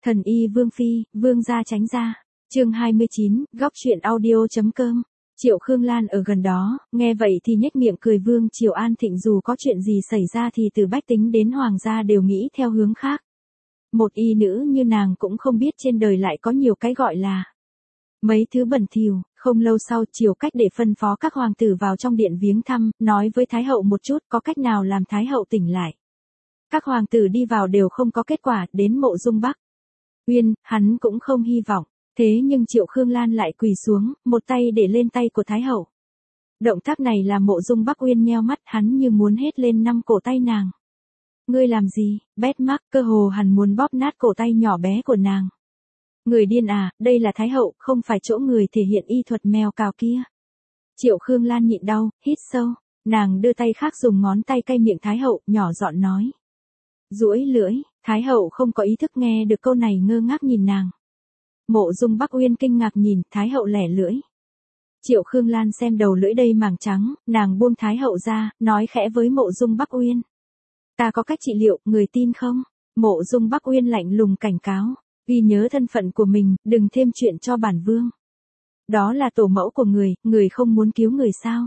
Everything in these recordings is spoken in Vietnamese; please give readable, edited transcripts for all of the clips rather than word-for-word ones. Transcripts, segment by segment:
Thần y Vương Phi, Vương gia tránh ra. Chương 29, góc chuyện audio.com. Triệu Khương Lan ở gần đó, nghe vậy thì nhếch miệng cười. Vương Triều An Thịnh dù có chuyện gì xảy ra thì từ bách tính đến hoàng gia đều nghĩ theo hướng khác. Một y nữ như nàng cũng không biết trên đời lại có nhiều cái gọi là mấy thứ bẩn thỉu. Không lâu sau, Triều Cách để phân phó các hoàng tử vào trong điện viếng thăm, nói với Thái hậu một chút có cách nào làm Thái hậu tỉnh lại. Các hoàng tử đi vào đều không có kết quả. Đến Mộ Dung Bắc Uyên, hắn cũng không hy vọng. Thế nhưng Triệu Khương Lan lại quỳ xuống, một tay để lên tay của Thái hậu. Động tác này làm Mộ Dung Bắc Uyên nheo mắt, hắn như muốn hét lên năm cổ tay nàng. Ngươi làm gì? Bét mắc, cơ hồ hắn muốn bóp nát cổ tay nhỏ bé của nàng. Người điên à, đây là Thái hậu, không phải chỗ người thể hiện y thuật mèo cào kia. Triệu Khương Lan nhịn đau, hít sâu. Nàng đưa tay khác dùng ngón tay cay miệng Thái hậu, nhỏ giọng nói. Duỗi lưỡi. Thái hậu không có ý thức nghe được câu này, ngơ ngác nhìn nàng. Mộ Dung Bắc Uyên kinh ngạc nhìn, Thái hậu lẻ lưỡi. Triệu Khương Lan xem đầu lưỡi đầy màng trắng, nàng buông Thái hậu ra, nói khẽ với Mộ Dung Bắc Uyên. Ta có cách trị liệu, người tin không? Mộ Dung Bắc Uyên lạnh lùng cảnh cáo. Ghi nhớ thân phận của mình, đừng thêm chuyện cho bản vương. Đó là tổ mẫu của người không muốn cứu người sao?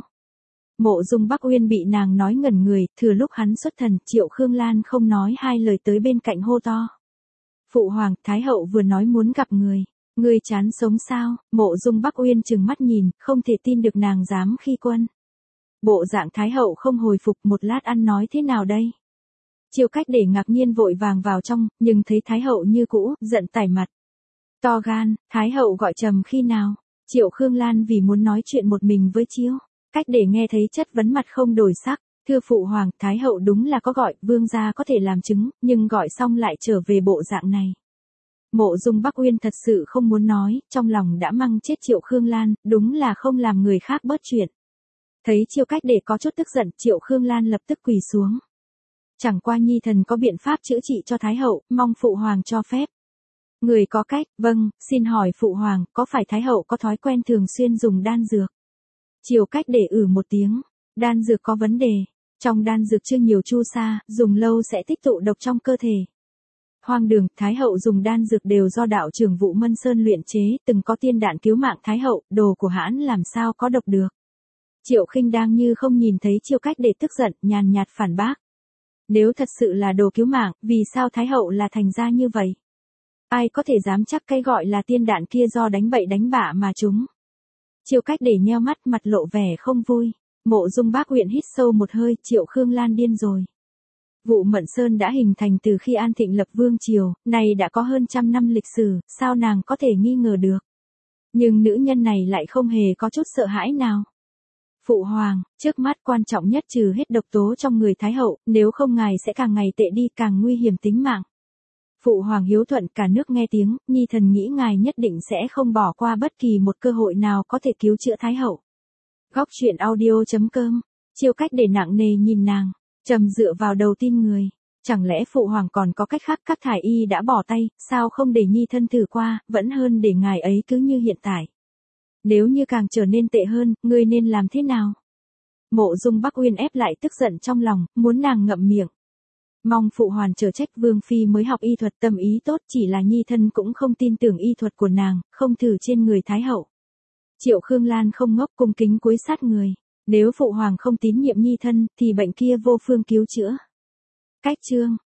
Mộ Dung Bắc Uyên bị nàng nói ngẩn người, thừa lúc hắn xuất thần, Triệu Khương Lan không nói hai lời tới bên cạnh hô to. Phụ hoàng, Thái hậu vừa nói muốn gặp người. Người chán sống sao? Mộ Dung Bắc Uyên trừng mắt nhìn, không thể tin được nàng dám khi quân. Bộ dạng Thái hậu không hồi phục, một lát ăn nói thế nào đây? Triệu Cách để ngạc nhiên vội vàng vào trong, nhưng thấy Thái hậu như cũ, giận tái mặt. To gan, Thái hậu gọi trầm khi nào? Triệu Khương Lan vì muốn nói chuyện một mình với Triệu Cách để nghe thấy chất vấn mặt không đổi sắc. Thưa phụ hoàng, Thái hậu đúng là có gọi, vương gia có thể làm chứng, nhưng gọi xong lại trở về bộ dạng này. Mộ Dung Bắc Uyên thật sự không muốn nói, trong lòng đã mắng chết Triệu Khương Lan, đúng là không làm người khác bớt chuyện. Thấy Triệu Cách để có chút tức giận, Triệu Khương Lan lập tức quỳ xuống. Chẳng qua nhi thần có biện pháp chữa trị cho Thái hậu, mong phụ hoàng cho phép. Người có cách, vâng, xin hỏi phụ hoàng, có phải Thái hậu có thói quen thường xuyên dùng đan dược? Triệu Cách để một tiếng, đan dược có vấn đề. Trong đan dược chưa nhiều chu sa, dùng lâu sẽ tích tụ độc trong cơ thể. Hoang đường, Thái hậu dùng đan dược đều do đạo trưởng Vũ Mân Sơn luyện chế, từng có tiên đạn cứu mạng Thái hậu, đồ của hãn làm sao có độc được. Triệu Khinh đang như không nhìn thấy Triệu Cách để tức giận, nhàn nhạt phản bác. Nếu thật sự là đồ cứu mạng, vì sao Thái hậu là thành ra như vậy? Ai có thể dám chắc cái gọi là tiên đạn kia do đánh bậy đánh bạ mà chúng? Triệu Cách để nheo mắt, mặt lộ vẻ không vui. Mộ Dung Bắc Uyên hít sâu một hơi, Triệu Khương Lan điên rồi. Vũ Mận Sơn đã hình thành từ khi An Thịnh lập vương triều, này đã có hơn 100 năm lịch sử, sao nàng có thể nghi ngờ được? Nhưng nữ nhân này lại không hề có chút sợ hãi nào. Phụ hoàng, trước mắt quan trọng nhất trừ hết độc tố trong người Thái hậu, nếu không ngài sẽ càng ngày tệ đi, càng nguy hiểm tính mạng. Phụ hoàng hiếu thuận, cả nước nghe tiếng, nhi thần nghĩ ngài nhất định sẽ không bỏ qua bất kỳ một cơ hội nào có thể cứu chữa Thái hậu. Góc chuyện audio.com. Triệu Cách để nặng nề nhìn nàng, trầm dựa vào đầu tin người. Chẳng lẽ phụ hoàng còn có cách khác? Các thái y đã bỏ tay, sao không để nhi thân thử qua, vẫn hơn để ngài ấy cứ như hiện tại. Nếu như càng trở nên tệ hơn, ngươi nên làm thế nào? Mộ Dung Bắc Uyên ép lại tức giận trong lòng, muốn nàng ngậm miệng. Mong phụ hoàng chớ trách, vương phi mới học y thuật, tâm ý tốt, chỉ là nhi thân cũng không tin tưởng y thuật của nàng, không thử trên người Thái hậu. Triệu Khương Lan không ngốc, cung kính cúi sát người. Nếu phụ hoàng không tín nhiệm nhi thân, thì bệnh kia vô phương cứu chữa. Cách chương